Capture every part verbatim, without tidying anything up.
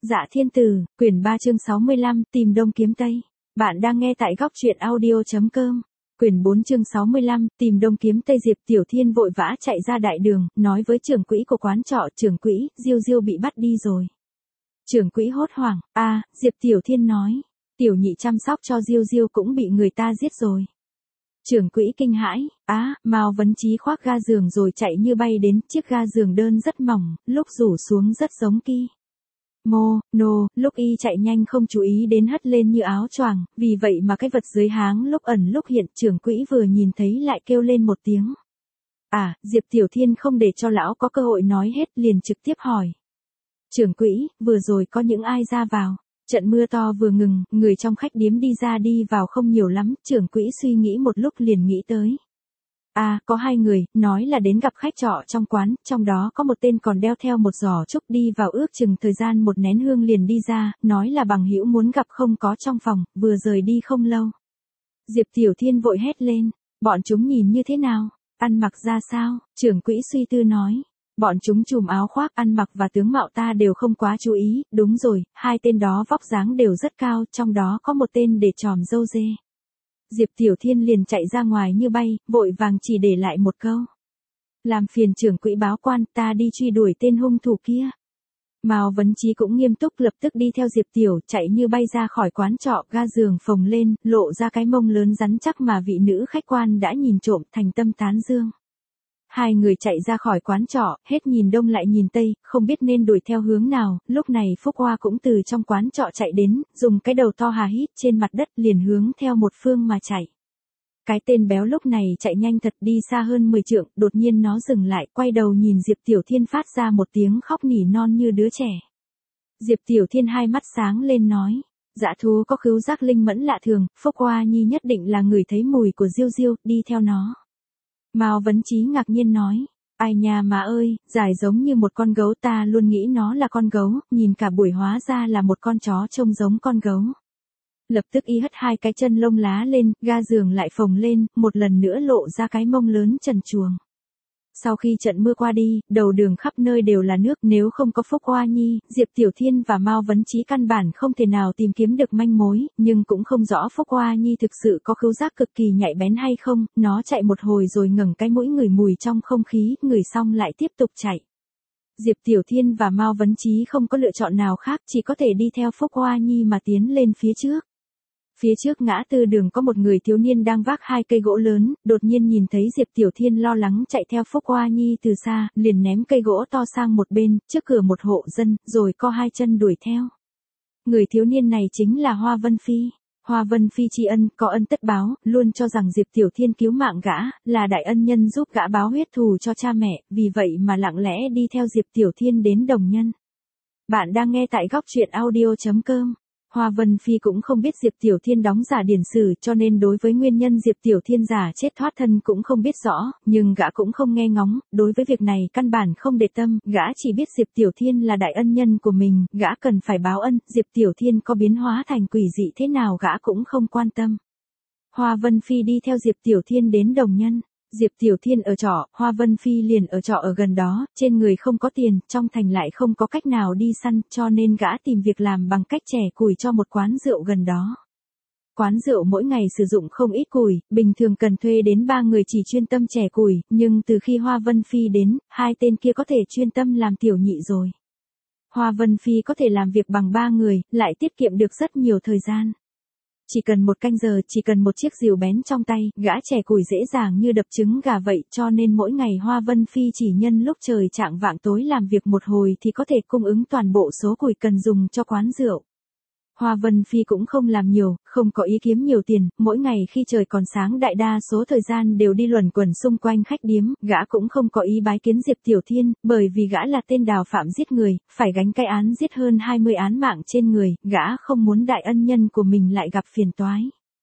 Dạ Thiên Tử, quyển ba chương sáu mươi lăm, tìm đông kiếm tây. Bạn đang nghe tại góc truyện audio.com. Quyển bốn chương sáu mươi lăm, tìm đông kiếm tây. Diệp Tiểu Thiên vội vã chạy ra đại đường, nói với trưởng quỹ của quán trọ, trưởng quỹ, Diêu Diêu bị bắt đi rồi. Trưởng quỹ hốt hoảng, a, à, Diệp Tiểu Thiên nói, tiểu nhị chăm sóc cho Diêu Diêu cũng bị người ta giết rồi. Trưởng quỹ kinh hãi, á, à, Mao Vấn Chí khoác ga giường rồi chạy như bay đến, chiếc ga giường đơn rất mỏng, lúc rủ xuống rất giống ki. Mô, nô, lúc y chạy nhanh không chú ý đến hất lên như áo choàng, vì vậy mà cái vật dưới háng lúc ẩn lúc hiện. Trưởng quỹ vừa nhìn thấy lại kêu lên một tiếng. À, Diệp Tiểu Thiên không để cho lão có cơ hội nói hết, liền trực tiếp hỏi. Trưởng quỹ, vừa rồi có những ai ra vào? Trận mưa to vừa ngừng, người trong khách điếm đi ra đi vào không nhiều lắm. Trưởng quỹ suy nghĩ một lúc liền nghĩ tới. À, có hai người, nói là đến gặp khách trọ trong quán, trong đó có một tên còn đeo theo một giỏ trúc, đi vào ước chừng thời gian một nén hương liền đi ra, nói là bằng hữu muốn gặp không có trong phòng, vừa rời đi không lâu. Diệp Tiểu Thiên vội hét lên, bọn chúng nhìn như thế nào, ăn mặc ra sao? Trưởng quỹ suy tư nói, bọn chúng trùm áo khoác, ăn mặc và tướng mạo ta đều không quá chú ý. Đúng rồi, hai tên đó vóc dáng đều rất cao, trong đó có một tên để tròm râu dê. Diệp Tiểu Thiên liền chạy ra ngoài như bay, vội vàng chỉ để lại một câu. Làm phiền trưởng quỹ báo quan, ta đi truy đuổi tên hung thủ kia. Mao Vấn Chí cũng nghiêm túc, lập tức đi theo Diệp Tiểu, chạy như bay ra khỏi quán trọ, ga giường phồng lên, lộ ra cái mông lớn rắn chắc mà vị nữ khách quan đã nhìn trộm, thành tâm tán dương. Hai người chạy ra khỏi quán trọ, hết nhìn đông lại nhìn tây, không biết nên đuổi theo hướng nào. Lúc này Phúc Hoa cũng từ trong quán trọ chạy đến, dùng cái đầu to hà hít trên mặt đất liền hướng theo một phương mà chạy. Cái tên béo lúc này chạy nhanh thật, đi xa hơn mười trượng, đột nhiên nó dừng lại, quay đầu nhìn Diệp Tiểu Thiên phát ra một tiếng khóc nỉ non như đứa trẻ. Diệp Tiểu Thiên hai mắt sáng lên nói, dã thú có khứu giác linh mẫn lạ thường, Phúc Hoa Nhi nhất định là người thấy mùi của Diêu Diêu, đi theo nó. Mao Vấn Chí ngạc nhiên nói, ai nha má ơi, dài giống như một con gấu, ta luôn nghĩ nó là con gấu, nhìn cả buổi hóa ra là một con chó trông giống con gấu. Lập tức y hất hai cái chân lông lá lên, ga giường lại phồng lên, một lần nữa lộ ra cái mông lớn trần truồng. Sau khi trận mưa qua đi, đầu đường khắp nơi đều là nước, nếu không có Phúc Hoa Nhi, Diệp Tiểu Thiên và Mao Vấn Chí căn bản không thể nào tìm kiếm được manh mối, nhưng cũng không rõ Phúc Hoa Nhi thực sự có khứu giác cực kỳ nhạy bén hay không. Nó chạy một hồi rồi ngẩng cái mũi ngửi mùi trong không khí, ngửi xong lại tiếp tục chạy. Diệp Tiểu Thiên và Mao Vấn Chí không có lựa chọn nào khác, chỉ có thể đi theo Phúc Hoa Nhi mà tiến lên phía trước. Phía trước ngã tư đường có một người thiếu niên đang vác hai cây gỗ lớn, đột nhiên nhìn thấy Diệp Tiểu Thiên lo lắng chạy theo Phúc Hoa Nhi từ xa, liền ném cây gỗ to sang một bên, trước cửa một hộ dân, rồi co hai chân đuổi theo. Người thiếu niên này chính là Hoa Vân Phi. Hoa Vân Phi tri ân, có ân tất báo, luôn cho rằng Diệp Tiểu Thiên cứu mạng gã, là đại ân nhân giúp gã báo huyết thù cho cha mẹ, vì vậy mà lặng lẽ đi theo Diệp Tiểu Thiên đến Đồng Nhân. Bạn đang nghe tại góc truyện audio.com. Hoa Vân Phi cũng không biết Diệp Tiểu Thiên đóng giả điển sử, cho nên đối với nguyên nhân Diệp Tiểu Thiên giả chết thoát thân cũng không biết rõ, nhưng gã cũng không nghe ngóng, đối với việc này căn bản không để tâm, gã chỉ biết Diệp Tiểu Thiên là đại ân nhân của mình, gã cần phải báo ân, Diệp Tiểu Thiên có biến hóa thành quỷ dị thế nào gã cũng không quan tâm. Hoa Vân Phi đi theo Diệp Tiểu Thiên đến Đồng Nhân. Diệp Tiểu Thiên ở trọ, Hoa Vân Phi liền ở trọ ở gần đó, trên người không có tiền, trong thành lại không có cách nào đi săn, cho nên gã tìm việc làm bằng cách chẻ củi cho một quán rượu gần đó. Quán rượu mỗi ngày sử dụng không ít củi, bình thường cần thuê đến ba người chỉ chuyên tâm chẻ củi, nhưng từ khi Hoa Vân Phi đến, hai tên kia có thể chuyên tâm làm tiểu nhị rồi. Hoa Vân Phi có thể làm việc bằng ba người, lại tiết kiệm được rất nhiều thời gian. Chỉ cần một canh giờ, chỉ cần một chiếc rìu bén trong tay, gã chẻ củi dễ dàng như đập trứng gà vậy, cho nên mỗi ngày Hoa Vân Phi chỉ nhân lúc trời chạng vạng tối làm việc một hồi thì có thể cung ứng toàn bộ số củi cần dùng cho quán rượu. Hoa Vân Phi cũng không làm nhiều, không có ý kiếm nhiều tiền, mỗi ngày khi trời còn sáng đại đa số thời gian đều đi luẩn quẩn xung quanh khách điếm, gã cũng không có ý bái kiến Diệp Tiểu Thiên, bởi vì gã là tên đào phạm giết người, phải gánh cái án giết hơn hai mươi án mạng trên người, gã không muốn đại ân nhân của mình lại gặp phiền toái.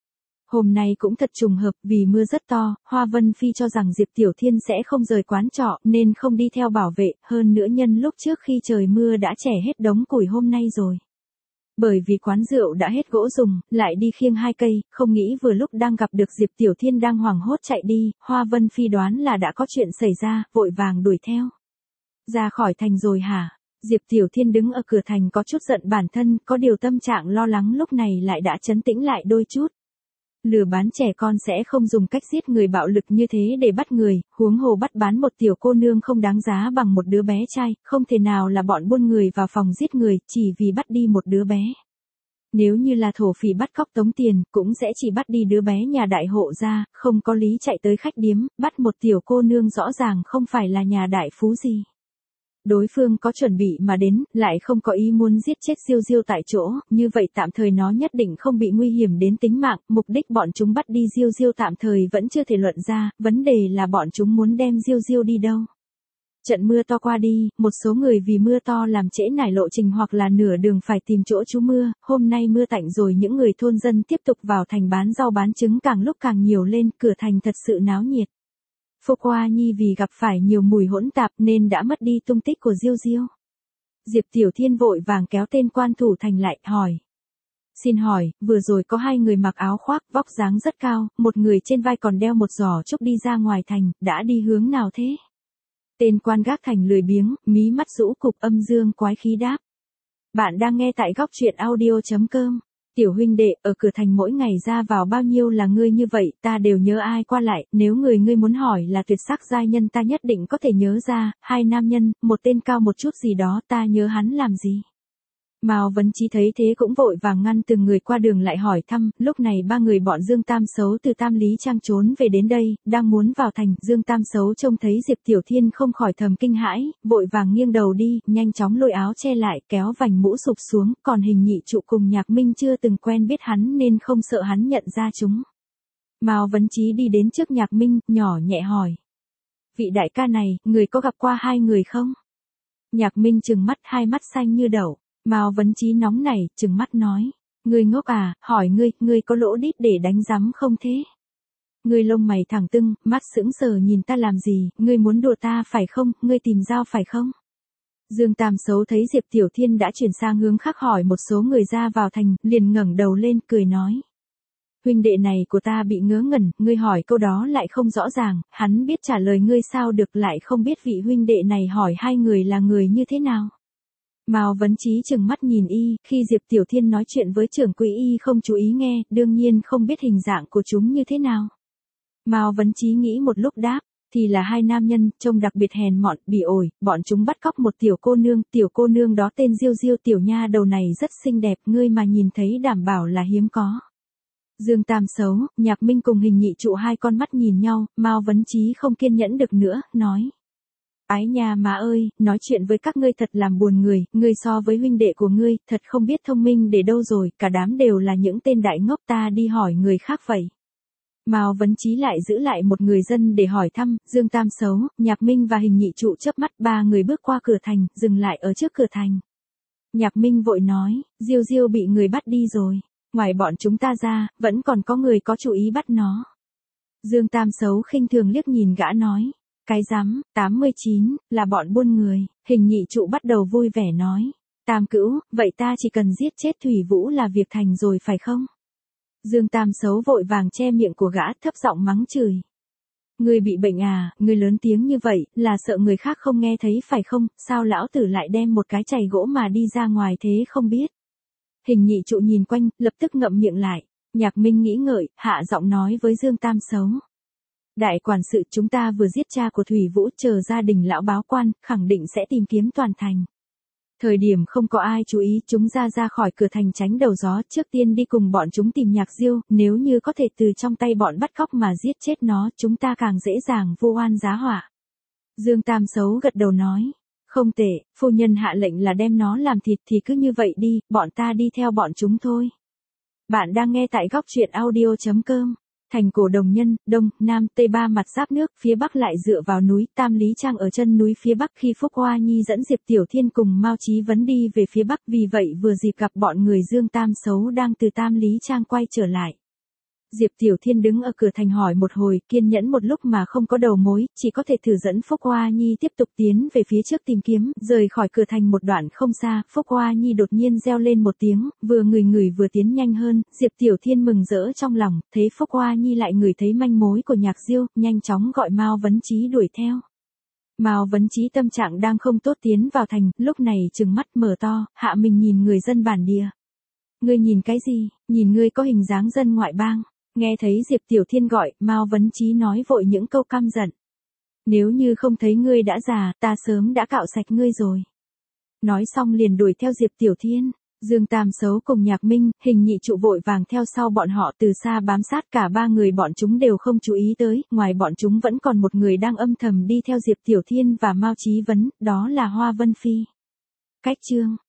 Hôm nay cũng thật trùng hợp, vì mưa rất to, Hoa Vân Phi cho rằng Diệp Tiểu Thiên sẽ không rời quán trọ, nên không đi theo bảo vệ, hơn nữa nhân lúc trước khi trời mưa đã chẻ hết đống củi hôm nay rồi. Bởi vì quán rượu đã hết gỗ dùng, lại đi khiêng hai cây, không nghĩ vừa lúc đang gặp được Diệp Tiểu Thiên đang hoảng hốt chạy đi, Hoa Vân Phi đoán là đã có chuyện xảy ra, vội vàng đuổi theo. Ra khỏi thành rồi hả? Diệp Tiểu Thiên đứng ở cửa thành có chút giận bản thân, có điều tâm trạng lo lắng lúc này lại đã trấn tĩnh lại đôi chút. Lừa bán trẻ con sẽ không dùng cách giết người bạo lực như thế để bắt người, huống hồ bắt bán một tiểu cô nương không đáng giá bằng một đứa bé trai, không thể nào là bọn buôn người vào phòng giết người chỉ vì bắt đi một đứa bé. Nếu như là thổ phỉ bắt cóc tống tiền, cũng sẽ chỉ bắt đi đứa bé nhà đại hộ ra, không có lý chạy tới khách điếm, bắt một tiểu cô nương rõ ràng không phải là nhà đại phú gì. Đối phương có chuẩn bị mà đến, lại không có ý muốn giết chết Diêu Diêu tại chỗ, như vậy tạm thời nó nhất định không bị nguy hiểm đến tính mạng, mục đích bọn chúng bắt đi Diêu Diêu tạm thời vẫn chưa thể luận ra, vấn đề là bọn chúng muốn đem Diêu Diêu đi đâu. Trận mưa to qua đi, một số người vì mưa to làm trễ nải lộ trình hoặc là nửa đường phải tìm chỗ trú mưa, hôm nay mưa tạnh rồi những người thôn dân tiếp tục vào thành bán rau bán trứng càng lúc càng nhiều lên, cửa thành thật sự náo nhiệt. Phúc Hoa Nhi vì gặp phải nhiều mùi hỗn tạp nên đã mất đi tung tích của Diêu Diêu. Diệp Tiểu Thiên vội vàng kéo tên quan thủ thành lại, hỏi. Xin hỏi, vừa rồi có hai người mặc áo khoác, vóc dáng rất cao, một người trên vai còn đeo một giỏ trúc đi ra ngoài thành, đã đi hướng nào thế? Tên quan gác thành lười biếng, mí mắt rũ cục âm dương quái khí đáp. Bạn đang nghe tại góc truyện audio chấm com. Tiểu huynh đệ, ở cửa thành mỗi ngày ra vào bao nhiêu là ngươi như vậy, ta đều nhớ ai qua lại, nếu người ngươi muốn hỏi là tuyệt sắc giai nhân ta nhất định có thể nhớ ra, hai nam nhân, một tên cao một chút gì đó ta nhớ hắn làm gì. Mao Vấn Chí thấy thế cũng vội vàng ngăn từng người qua đường lại hỏi thăm, lúc này ba người bọn Dương Tam Xấu từ Tam Lý Trang trốn về đến đây, đang muốn vào thành, Dương Tam Xấu trông thấy Diệp Tiểu Thiên không khỏi thầm kinh hãi, vội vàng nghiêng đầu đi, nhanh chóng lôi áo che lại, kéo vành mũ sụp xuống, còn Hình Nhị Trụ cùng Nhạc Minh chưa từng quen biết hắn nên không sợ hắn nhận ra chúng. Mao Vấn Chí đi đến trước Nhạc Minh, nhỏ nhẹ hỏi. Vị đại ca này, người có gặp qua hai người không? Nhạc Minh trừng mắt, hai mắt xanh như đậu. Mao Vấn Chí nóng nảy, trừng mắt nói, ngươi ngốc à, hỏi ngươi, ngươi có lỗ đít để đánh rắm không thế? Ngươi lông mày thẳng tưng, mắt sững sờ nhìn ta làm gì, ngươi muốn đùa ta phải không, ngươi tìm dao phải không? Dương Tam Xấu thấy Diệp Tiểu Thiên đã chuyển sang hướng khác hỏi một số người ra vào thành, liền ngẩng đầu lên, cười nói. Huynh đệ này của ta bị ngớ ngẩn, ngươi hỏi câu đó lại không rõ ràng, hắn biết trả lời ngươi sao được lại không biết vị huynh đệ này hỏi hai người là người như thế nào. Mao Vấn Chí trừng mắt nhìn y, khi Diệp Tiểu Thiên nói chuyện với trưởng quỹ y không chú ý nghe, đương nhiên không biết hình dạng của chúng như thế nào. Mao Vấn Chí nghĩ một lúc đáp, thì là hai nam nhân, trông đặc biệt hèn mọn, bỉ ổi, bọn chúng bắt cóc một tiểu cô nương, tiểu cô nương đó tên Diêu Diêu, tiểu nha đầu này rất xinh đẹp, ngươi mà nhìn thấy đảm bảo là hiếm có. Dương Tam Xấu, Nhạc Minh cùng Hình Nhị Trụ hai con mắt nhìn nhau, Mao Vấn Chí không kiên nhẫn được nữa, nói. Ái nhà má ơi, nói chuyện với các ngươi thật làm buồn người, ngươi so với huynh đệ của ngươi, thật không biết thông minh để đâu rồi, cả đám đều là những tên đại ngốc, ta đi hỏi người khác vậy. Mao Vấn Chí lại giữ lại một người dân để hỏi thăm, Dương Tam Xấu, Nhạc Minh và Hình Nhị Trụ chớp mắt, ba người bước qua cửa thành, dừng lại ở trước cửa thành. Nhạc Minh vội nói, Diêu Diêu bị người bắt đi rồi, ngoài bọn chúng ta ra, vẫn còn có người có chủ ý bắt nó. Dương Tam Xấu khinh thường liếc nhìn gã nói. Cái rắm, tám mươi chín, là bọn buôn người, Hình Nhị Trụ bắt đầu vui vẻ nói. Tam Cữu, vậy ta chỉ cần giết chết Thủy Vũ là việc thành rồi phải không? Dương Tam Xấu vội vàng che miệng của gã, thấp giọng mắng chửi. Ngươi bị bệnh à, ngươi lớn tiếng như vậy, là sợ người khác không nghe thấy phải không, sao lão tử lại đem một cái chày gỗ mà đi ra ngoài thế không biết? Hình Nhị Trụ nhìn quanh, lập tức ngậm miệng lại. Nhạc Minh nghĩ ngợi, hạ giọng nói với Dương Tam Xấu. Đại quản sự, chúng ta vừa giết cha của Thủy Vũ, chờ gia đình lão báo quan, khẳng định sẽ tìm kiếm toàn thành. Thời điểm không có ai chú ý, chúng ra ra khỏi cửa thành tránh đầu gió, trước tiên đi cùng bọn chúng tìm Nhạc Diêu, nếu như có thể từ trong tay bọn bắt cóc mà giết chết nó, chúng ta càng dễ dàng vu oan giá họa. Dương Tam Xấu gật đầu nói, không tệ, phu nhân hạ lệnh là đem nó làm thịt thì cứ như vậy đi, bọn ta đi theo bọn chúng thôi. Bạn đang nghe tại góc truyện audio chấm com. Thành cổ Đồng Nhân, Đông, Nam, Tây ba mặt giáp nước, phía Bắc lại dựa vào núi, Tam Lý Trang ở chân núi phía Bắc. Khi Phúc Hoa Nhi dẫn Diệp Tiểu Thiên cùng Mao Chí Vấn đi về phía Bắc, vì vậy vừa dịp gặp bọn người Dương Tam Xấu đang từ Tam Lý Trang quay trở lại. Diệp Tiểu Thiên đứng ở cửa thành hỏi một hồi, kiên nhẫn một lúc mà không có đầu mối, chỉ có thể thử dẫn Phúc Hoa Nhi tiếp tục tiến về phía trước tìm kiếm, rời khỏi cửa thành một đoạn không xa, Phúc Hoa Nhi đột nhiên reo lên một tiếng, vừa ngửi ngửi vừa tiến nhanh hơn, Diệp Tiểu Thiên mừng rỡ trong lòng, thấy Phúc Hoa Nhi lại ngửi thấy manh mối của Nhạc Diêu, nhanh chóng gọi Mao Vấn Chí đuổi theo. Mao Vấn Chí tâm trạng đang không tốt tiến vào thành, lúc này trừng mắt mở to, hạ mình nhìn người dân bản địa. Ngươi nhìn cái gì, nhìn ngươi có hình dáng dân ngoại bang. Nghe thấy Diệp Tiểu Thiên gọi, Mao Vấn Chí nói vội những câu căm giận. Nếu như không thấy ngươi đã già, ta sớm đã cạo sạch ngươi rồi. Nói xong liền đuổi theo Diệp Tiểu Thiên. Dương Tam Xấu cùng Nhạc Minh, Hình Nhị Trụ vội vàng theo sau bọn họ từ xa bám sát, cả ba người bọn chúng đều không chú ý tới, ngoài bọn chúng vẫn còn một người đang âm thầm đi theo Diệp Tiểu Thiên và Mao Chí Vấn, đó là Hoa Vân Phi. Cách chương